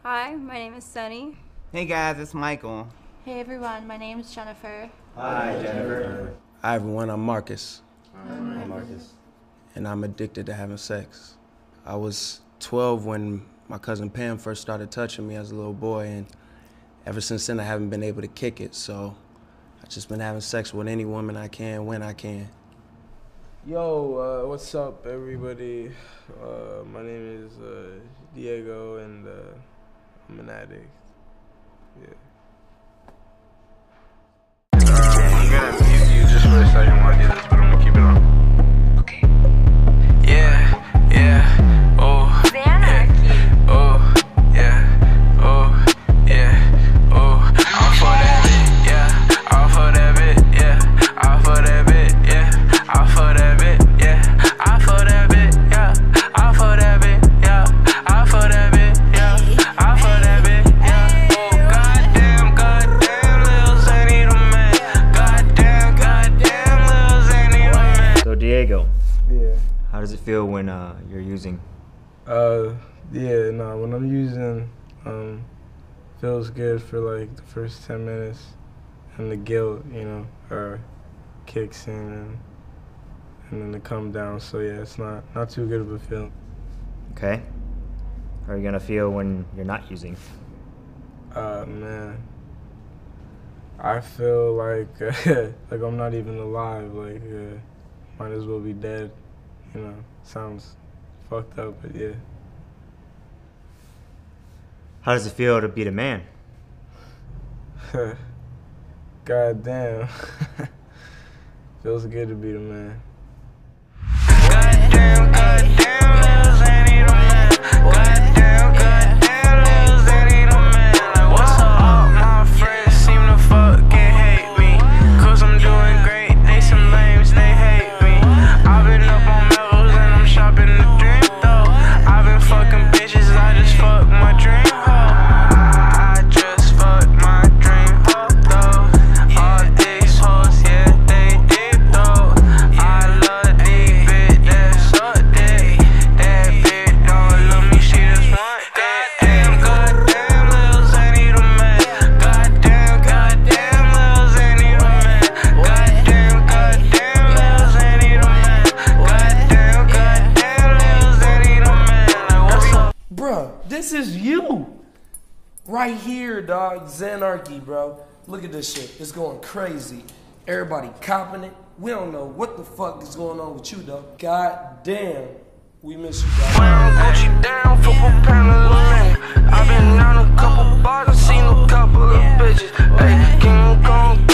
Hi, my name is Sunny. Hey guys, it's Michael. Hey everyone, my name is Jennifer. Hi, Jennifer. Hi everyone, I'm Marcus. I'm Marcus. And I'm addicted to having sex. I was 12 when my cousin Pam first started touching me as a little boy, and ever since then I haven't been able to kick it, so I've just been having sex with any woman I can, when I can. Yo, what's up everybody? My name is Diego, and I'm an addict. Yeah. I'm gonna mute you just for a second while I do this, but I'm gonna keep it on. Okay. Yeah, yeah, oh. Xanarchy. Oh, yeah, oh, yeah, oh. All for that bit, yeah. All for that bit, yeah. All for that bit, yeah. All for that bit, yeah. All for that bit, yeah. All for that bit, yeah. All for that bit, yeah. All for that bit, yeah. Oh, goddamn, goddamn, Lil Zany the man. Goddamn, goddamn, Lil Zany the man. So Diego, Yeah. how does it feel when you're using? When I'm using, feels good for like the first 10 minutes, and the guilt, kicks in, and then the come down. So yeah, it's not too good of a feeling. Okay. How are you gonna feel when you're not using? Man, I feel like like I'm not even alive. Like might as well be dead. Sounds fucked up, but yeah. How does it feel to be the man? God damn. Feels good to be the man. Goddamn, goddamn, Lil Zany the man. Goddamn, goddamn, Lil Zany the man. Like, what's up? All my friends seem to fucking hate me, 'cause I'm doing great. They some lames, they hate me. I've been up on Melrose and I'm shopping the drink though. I've been fucking bitches, I just fucked my dream hoe. I just fucked my dream hoe though. All these hoes, yeah, they deep though. I love these bitch that suck dick. That bitch don't love me, she just want goddamn, goddamn, Lil Zany the man. Goddamn, goddamn, Lil Zany the man. Goddamn, goddamn, Lil Zany the man. Goddamn, goddamn, Lil Zany the man. Like, what's up? Bruh, this is you. Right here, dog. Xanarchy, bro. Look at this shit. It's going crazy. Everybody copping it. We don't know what the fuck is going on with you, though. God damn. We miss you, dog. Wearing Gucci down, football panel, man. I've been on a couple bars, seen a couple of bitches. Hey, King Kong